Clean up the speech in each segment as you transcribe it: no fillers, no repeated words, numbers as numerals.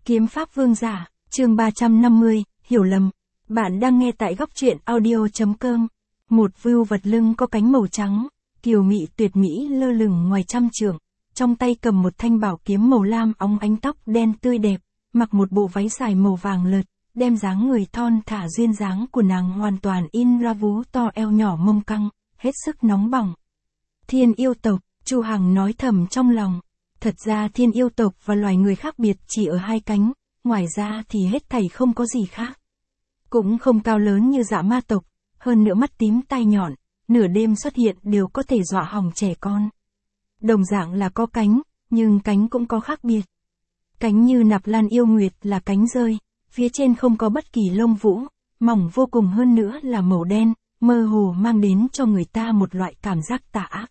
Kiếm pháp vương giả, chương 350, hiểu lầm. Bạn đang nghe tại góc truyện audio.com. Một vưu vật lưng có cánh màu trắng, kiều mị tuyệt mỹ lơ lửng ngoài trăm trượng, trong tay cầm một thanh bảo kiếm màu lam óng ánh, tóc đen tươi đẹp, mặc một bộ váy dài màu vàng lợt, đem dáng người thon thả duyên dáng của nàng hoàn toàn in ra vú to eo nhỏ mông căng, hết sức nóng bỏng. Thiên yêu tộc, Chu Hằng nói thầm trong lòng. Thật ra thiên yêu tộc và loài người khác biệt chỉ ở hai cánh, ngoài ra thì hết thảy không có gì khác. Cũng không cao lớn như dã ma tộc, hơn nữa mắt tím tai nhọn, nửa đêm xuất hiện đều có thể dọa hỏng trẻ con. Đồng dạng là có cánh, nhưng cánh cũng có khác biệt. Cánh như Nạp Lan yêu nguyệt là cánh rơi, phía trên không có bất kỳ lông vũ, mỏng vô cùng, hơn nữa là màu đen, mơ hồ mang đến cho người ta một loại cảm giác tà ác.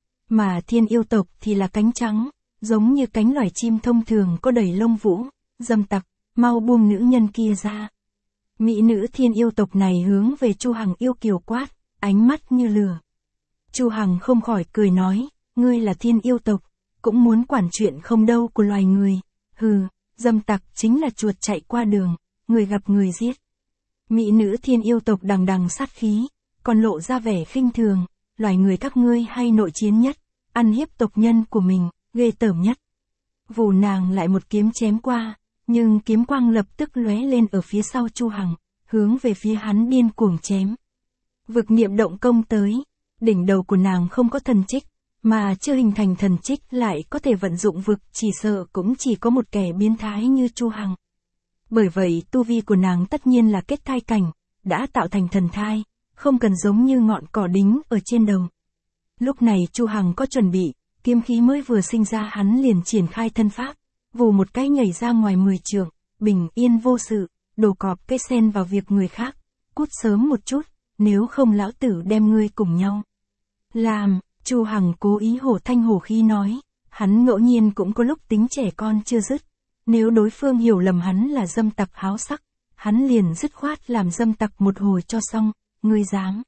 Mà thiên yêu tộc thì là cánh trắng, giống như cánh loài chim thông thường có đầy lông vũ. Dâm tặc, mau buông nữ nhân kia ra. Mỹ nữ thiên yêu tộc này hướng về Chu Hằng yêu kiều quát, ánh mắt như lửa. Chu Hằng không khỏi cười nói, ngươi là thiên yêu tộc, cũng muốn quản chuyện không đâu của loài người. Hừ, dâm tặc chính là chuột chạy qua đường, người gặp người giết. Mỹ nữ thiên yêu tộc đằng đằng sát khí, còn lộ ra vẻ khinh thường, loài người các ngươi hay nội chiến nhất, ăn hiếp tộc nhân của mình, ghê tởm nhất. Vù nàng lại một kiếm chém qua, nhưng kiếm quang lập tức lóe lên ở phía sau Chu Hằng, hướng về phía hắn điên cuồng chém. Vực niệm động công tới, đỉnh đầu của nàng không có thần trích, mà chưa hình thành thần trích lại có thể vận dụng vực, chỉ sợ cũng chỉ có một kẻ biến thái như Chu Hằng. Bởi vậy tu vi của nàng tất nhiên là kết thai cảnh, đã tạo thành thần thai, không cần giống như ngọn cỏ đính ở trên đầu. Lúc này Chu Hằng có chuẩn bị, kiếm khí mới vừa sinh ra hắn liền triển khai thân pháp, vù một cái nhảy ra ngoài 10 trượng, bình yên vô sự, đồ cọp cây sen vào việc người khác, cút sớm một chút, nếu không lão tử đem ngươi cùng nhau làm. Chu Hằng cố ý hổ thanh hổ khí nói, hắn ngẫu nhiên cũng có lúc tính trẻ con chưa dứt, nếu đối phương hiểu lầm hắn là dâm tặc háo sắc, hắn liền dứt khoát làm dâm tặc một hồi cho xong. Ngươi dám.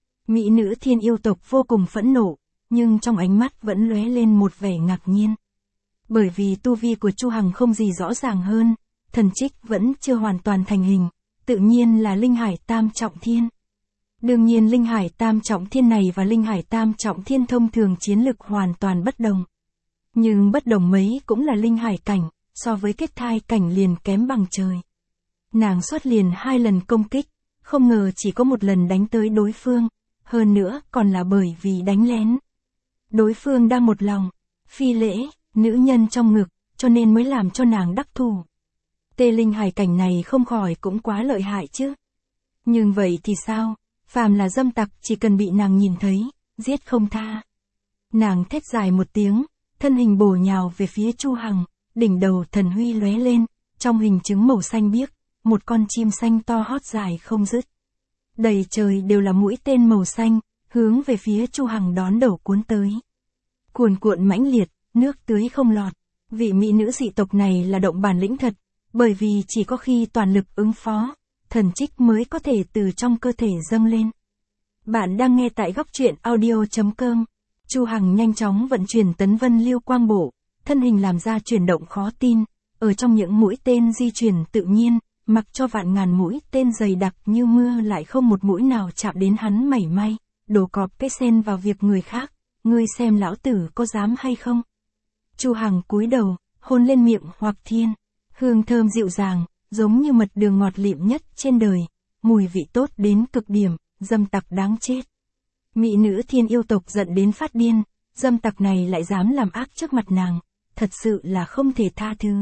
Mỹ nữ thiên yêu tộc vô cùng phẫn nộ, nhưng trong ánh mắt vẫn lóe lên một vẻ ngạc nhiên. Bởi vì tu vi của Chu Hằng không gì rõ ràng hơn, thần trích vẫn chưa hoàn toàn thành hình, tự nhiên là linh hải tam trọng thiên. Đương nhiên linh hải tam trọng thiên này và linh hải tam trọng thiên thông thường chiến lực hoàn toàn bất đồng. Nhưng bất đồng mấy cũng là linh hải cảnh, so với kết thai cảnh liền kém bằng trời. Nàng xuất liền 2 lần công kích, không ngờ chỉ có một lần đánh tới đối phương, hơn nữa còn là bởi vì đánh lén. Đối phương đang một lòng phi lễ nữ nhân trong ngực, cho nên mới làm cho nàng đắc thủ. Tê linh hải cảnh này không khỏi cũng quá lợi hại chứ. Nhưng vậy thì sao, phàm là dâm tặc chỉ cần bị nàng nhìn thấy, giết không tha. Nàng thét dài một tiếng, thân hình bổ nhào về phía Chu Hằng, đỉnh đầu thần huy lóe lên, trong hình chứng màu xanh biếc, một con chim xanh to hót dài không dứt. Đầy trời đều là mũi tên màu xanh, hướng về phía Chu Hằng đón đầu cuốn tới. Cuồn cuộn mãnh liệt, nước tưới không lọt. Vị mỹ nữ dị tộc này là động bản lĩnh thật, bởi vì chỉ có khi toàn lực ứng phó, thần trích mới có thể từ trong cơ thể dâng lên. Bạn đang nghe tại góc truyện audio.com. Chu Hằng nhanh chóng vận chuyển tấn vân lưu quang bộ, thân hình làm ra chuyển động khó tin, ở trong những mũi tên di chuyển tự nhiên, mặc cho vạn ngàn mũi tên dày đặc như mưa lại không một mũi nào chạm đến hắn mảy may, đổ cọp cái sen vào việc người khác, ngươi xem lão tử có dám hay không. Chu Hằng cúi đầu, hôn lên miệng Hoặc Thiên, hương thơm dịu dàng, giống như mật đường ngọt lịm nhất trên đời, mùi vị tốt đến cực điểm, dâm tặc đáng chết. Mỹ nữ thiên yêu tộc giận đến phát điên, dâm tặc này lại dám làm ác trước mặt nàng, thật sự là không thể tha thứ.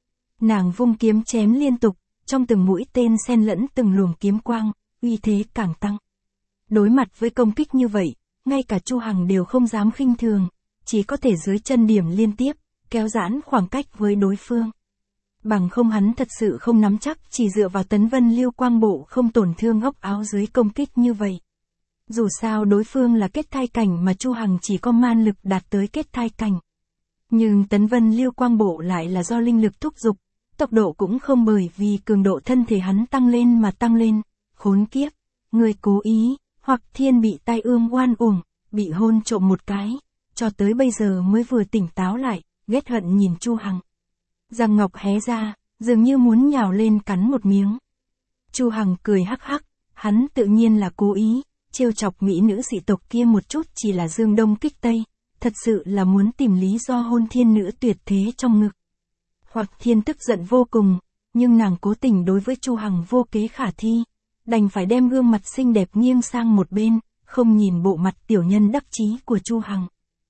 Nàng vung kiếm chém liên tục, trong từng mũi tên xen lẫn từng luồng kiếm quang, uy thế càng tăng. Đối mặt với công kích như vậy, ngay cả Chu Hằng đều không dám khinh thường, chỉ có thể dưới chân điểm liên tiếp, kéo giãn khoảng cách với đối phương. Bằng không hắn thật sự không nắm chắc chỉ dựa vào tấn vân lưu quang bộ không tổn thương góc áo dưới công kích như vậy. Dù sao đối phương là kết thai cảnh mà Chu Hằng chỉ có man lực đạt tới kết thai cảnh. Nhưng tấn vân lưu quang bộ lại là do linh lực thúc giục, tốc độ cũng không bởi vì cường độ thân thể hắn tăng lên mà tăng lên. Khốn kiếp, người cố ý, Hoặc Thiên bị tai ương oan uổng, bị hôn trộm một cái, cho tới bây giờ mới vừa tỉnh táo lại, ghét hận nhìn Chu Hằng. Răng ngọc hé ra, dường như muốn nhào lên cắn một miếng. Chu Hằng cười hắc hắc, hắn tự nhiên là cố ý, trêu chọc mỹ nữ dị tộc kia một chút chỉ là dương đông kích tây, thật sự là muốn tìm lý do hôn thiên nữ tuyệt thế trong ngực. Hoặc Thiên tức giận vô cùng, nhưng nàng cố tình đối với Chu Hằng vô kế khả thi, đành phải đem gương mặt xinh đẹp nghiêng sang một bên, không nhìn bộ mặt tiểu nhân đắc chí của Chu Hằng.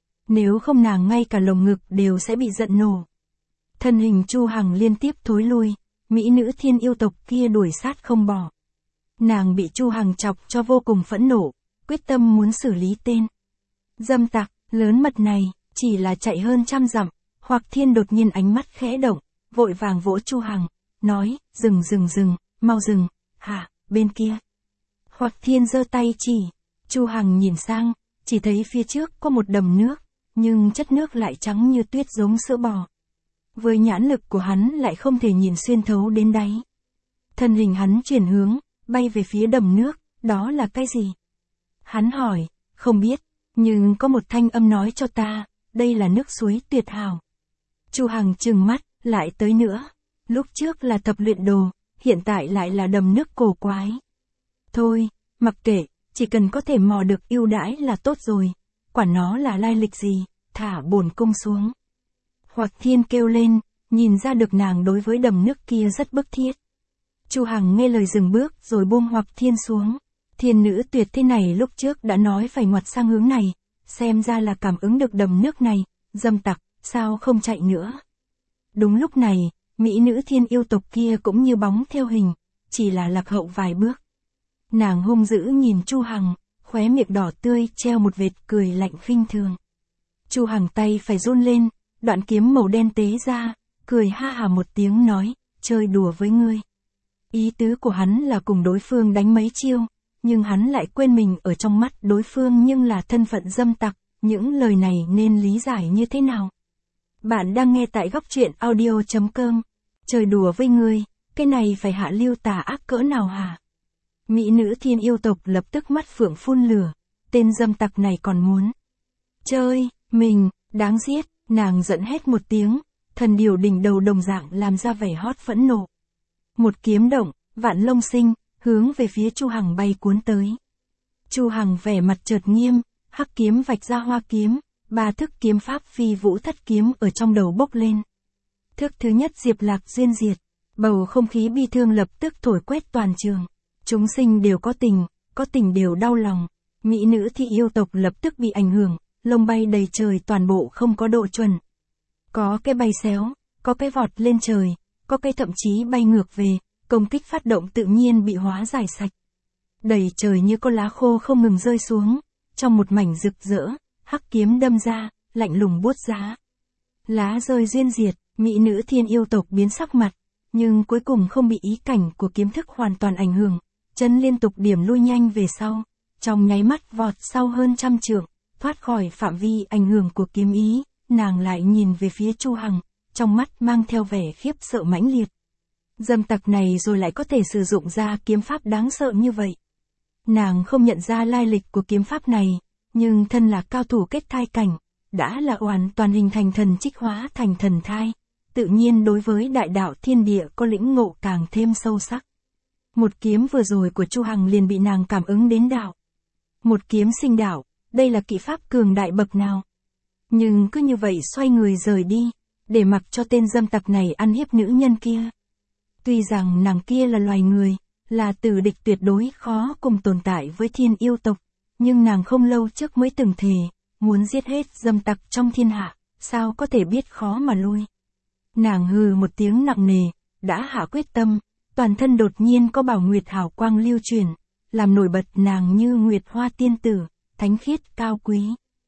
Nếu không nàng ngay cả lồng ngực đều sẽ bị giận nổ. Thân hình Chu Hằng liên tiếp thối lui, mỹ nữ thiên yêu tộc kia đuổi sát không bỏ. Nàng bị Chu Hằng chọc cho vô cùng phẫn nộ, quyết tâm muốn xử lý tên dâm tặc lớn mật này, chỉ là chạy hơn trăm dặm, Hoặc Thiên đột nhiên ánh mắt khẽ động, vội vàng vỗ Chu Hằng, nói, dừng, mau dừng, hả, bên kia. Hoặc Thiên giơ tay chỉ, Chu Hằng nhìn sang, chỉ thấy phía trước có một đầm nước, nhưng chất nước lại trắng như tuyết giống sữa bò. Với nhãn lực của hắn lại không thể nhìn xuyên thấu đến đáy. Thân hình hắn chuyển hướng, bay về phía đầm nước, đó là cái gì? Hắn hỏi, không biết, nhưng có một thanh âm nói cho ta, đây là nước suối tuyệt hảo. Chu Hằng trừng mắt, lại tới nữa. Lúc trước là thập luyện đồ, hiện tại lại là đầm nước cổ quái. Thôi, mặc kệ, chỉ cần có thể mò được ưu đãi là tốt rồi. Quản nó là lai lịch gì, thả bổn cung xuống. Hoặc Thiên kêu lên, nhìn ra được nàng đối với đầm nước kia rất bức thiết. Chu Hằng nghe lời dừng bước rồi buông Hoặc Thiên xuống. Thiên nữ tuyệt thế này lúc trước đã nói phải ngoặt sang hướng này, xem ra là cảm ứng được đầm nước này, dâm tặc, sao không chạy nữa. Đúng lúc này, mỹ nữ thiên yêu tộc kia cũng như bóng theo hình, chỉ là lạc hậu vài bước. Nàng hung dữ nhìn Chu Hằng, khóe miệng đỏ tươi treo một vệt cười lạnh khinh thường. Chu Hằng tay phải run lên, đoạn kiếm màu đen tế ra, cười ha hà một tiếng nói, chơi đùa với ngươi. Ý tứ của hắn là cùng đối phương đánh mấy chiêu, nhưng hắn lại quên mình ở trong mắt đối phương nhưng là thân phận dâm tặc, những lời này nên lý giải như thế nào? Bạn đang nghe tại góc truyện audio.com, chơi đùa với ngươi, cái này phải hạ lưu tà ác cỡ nào hả? Mỹ nữ thiên yêu tộc lập tức mắt phượng phun lửa, tên dâm tặc này còn muốn chơi, mình, đáng giết, nàng giận hét một tiếng, thần điều đỉnh đầu đồng dạng làm ra vẻ hót phẫn nộ. Một kiếm động, vạn long sinh, hướng về phía Chu Hằng bay cuốn tới. Chu Hằng vẻ mặt chợt nghiêm, hắc kiếm vạch ra hoa kiếm, ba thức kiếm pháp phi vũ thất kiếm ở trong đầu bốc lên. Thức thứ nhất diệp lạc duyên diệt, bầu không khí bi thương lập tức thổi quét toàn trường. Chúng sinh đều có tình đều đau lòng. Mỹ nữ thị yêu tộc lập tức bị ảnh hưởng, lông bay đầy trời toàn bộ không có độ chuẩn. Có cái bay xéo, có cái vọt lên trời, có cái thậm chí bay ngược về, công kích phát động tự nhiên bị hóa giải sạch. Đầy trời như có lá khô không ngừng rơi xuống, trong một mảnh rực rỡ, hắc kiếm đâm ra, lạnh lùng buốt giá. Lá rơi duyên diệt, mỹ nữ thiên yêu tộc biến sắc mặt, nhưng cuối cùng không bị ý cảnh của kiếm thức hoàn toàn ảnh hưởng, chân liên tục điểm lui nhanh về sau, trong nháy mắt vọt sau hơn trăm trượng, thoát khỏi phạm vi ảnh hưởng của kiếm ý, nàng lại nhìn về phía Chu Hằng, trong mắt mang theo vẻ khiếp sợ mãnh liệt. Dâm tặc này rồi lại có thể sử dụng ra kiếm pháp đáng sợ như vậy. Nàng không nhận ra lai lịch của kiếm pháp này, nhưng thân là cao thủ kết thai cảnh, đã là hoàn toàn hình thành thần trích hóa thành thần thai, tự nhiên đối với đại đạo thiên địa có lĩnh ngộ càng thêm sâu sắc. Một kiếm vừa rồi của Chu Hằng liền bị nàng cảm ứng đến đạo. Một kiếm sinh đạo, đây là kỹ pháp cường đại bậc nào. Nhưng cứ như vậy xoay người rời đi, để mặc cho tên dâm tặc này ăn hiếp nữ nhân kia. Tuy rằng nàng kia là loài người, là tử địch tuyệt đối khó cùng tồn tại với thiên yêu tộc, nhưng nàng không lâu trước mới từng thề, muốn giết hết dâm tặc trong thiên hạ, sao có thể biết khó mà lui. Nàng hừ một tiếng nặng nề, đã hạ quyết tâm, toàn thân đột nhiên có bảo nguyệt hào quang lưu truyền, làm nổi bật nàng như nguyệt hoa tiên tử, thánh khiết cao quý.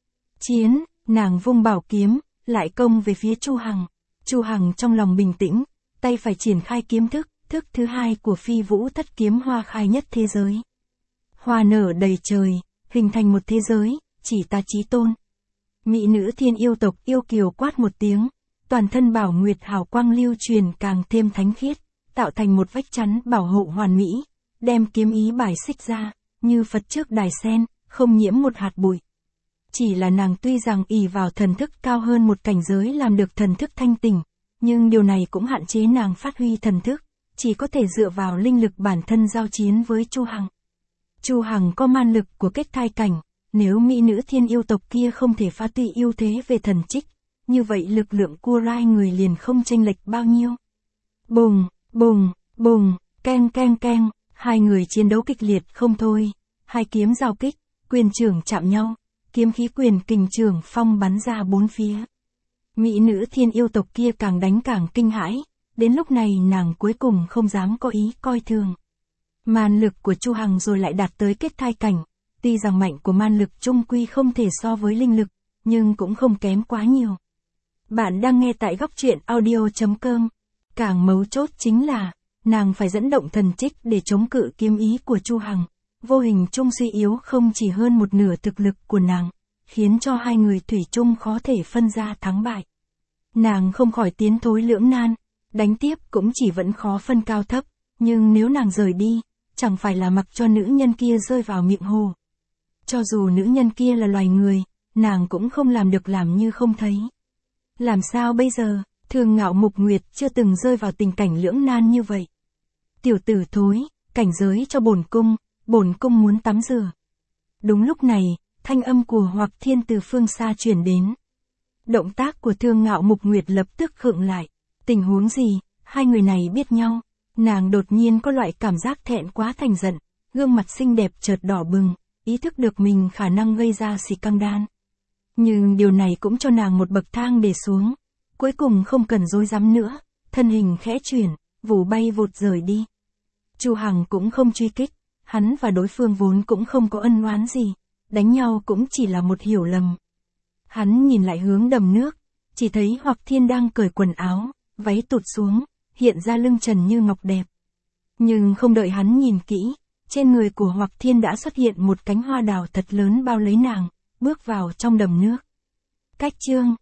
Chiến, nàng vung bảo kiếm, lại công về phía Chu Hằng. Chu Hằng trong lòng bình tĩnh, tay phải triển khai kiếm thức, thức thứ hai của phi vũ thất kiếm hoa khai nhất thế giới. Hoa nở đầy trời, hình thành một thế giới, chỉ ta chí tôn. Mỹ nữ thiên yêu tộc yêu kiều quát một tiếng, toàn thân bảo nguyệt hào quang lưu truyền càng thêm thánh khiết, tạo thành một vách chắn bảo hộ hoàn mỹ, đem kiếm ý bài xích ra, như Phật trước đài sen, không nhiễm một hạt bụi. Chỉ là nàng tuy rằng ỷ vào thần thức cao hơn một cảnh giới làm được thần thức thanh tỉnh, nhưng điều này cũng hạn chế nàng phát huy thần thức, chỉ có thể dựa vào linh lực bản thân giao chiến với Chu Hằng. Chu Hằng có man lực của kết thai cảnh, nếu mỹ nữ thiên yêu tộc kia không thể phá tuy ưu thế về thần trích, như vậy lực lượng của rai người liền không chênh lệch bao nhiêu. Bùng, bùng, bùng, keng keng keng, hai người chiến đấu kịch liệt không thôi, hai kiếm giao kích, quyền trưởng chạm nhau, kiếm khí quyền kình trường phong bắn ra bốn phía. Mỹ nữ thiên yêu tộc kia càng đánh càng kinh hãi, đến lúc này nàng cuối cùng không dám có ý coi thường. Man lực của Chu Hằng rồi lại đạt tới kết thai cảnh, tuy rằng mạnh của man lực chung quy không thể so với linh lực, nhưng cũng không kém quá nhiều. Bạn đang nghe tại góc truyện audio.com. Càng mấu chốt chính là, nàng phải dẫn động thần trích để chống cự kiếm ý của Chu Hằng, vô hình chung suy yếu không chỉ hơn một nửa thực lực của nàng, khiến cho hai người thủy chung khó thể phân ra thắng bại. Nàng không khỏi tiến thối lưỡng nan, đánh tiếp cũng chỉ vẫn khó phân cao thấp, nhưng nếu nàng rời đi, chẳng phải là mặc cho nữ nhân kia rơi vào miệng hồ. Cho dù nữ nhân kia là loài người, nàng cũng không làm được làm như không thấy. Làm sao bây giờ, Thường Ngạo Mục Nguyệt chưa từng rơi vào tình cảnh lưỡng nan như vậy. Tiểu tử thối, cảnh giới cho bổn cung muốn tắm rửa. Đúng lúc này, thanh âm của Hoặc Thiên từ phương xa truyền đến. Động tác của Thường Ngạo Mục Nguyệt lập tức khựng lại. Tình huống gì, hai người này biết nhau. Nàng đột nhiên có loại cảm giác thẹn quá thành giận, gương mặt xinh đẹp chợt đỏ bừng, ý thức được mình khả năng gây ra xì căng đan. Nhưng điều này cũng cho nàng một bậc thang để xuống. Cuối cùng không cần rối rắm nữa, thân hình khẽ chuyển, vù bay vụt rời đi. Chu Hằng cũng không truy kích, hắn và đối phương vốn cũng không có ân oán gì, đánh nhau cũng chỉ là một hiểu lầm. Hắn nhìn lại hướng đầm nước, chỉ thấy Hoặc Thiên đang cởi quần áo, váy tụt xuống, hiện ra lưng trần như ngọc đẹp. Nhưng không đợi hắn nhìn kỹ, trên người của Hoặc Thiên đã xuất hiện một cánh hoa đào thật lớn bao lấy nàng, bước vào trong đầm nước. Cách chương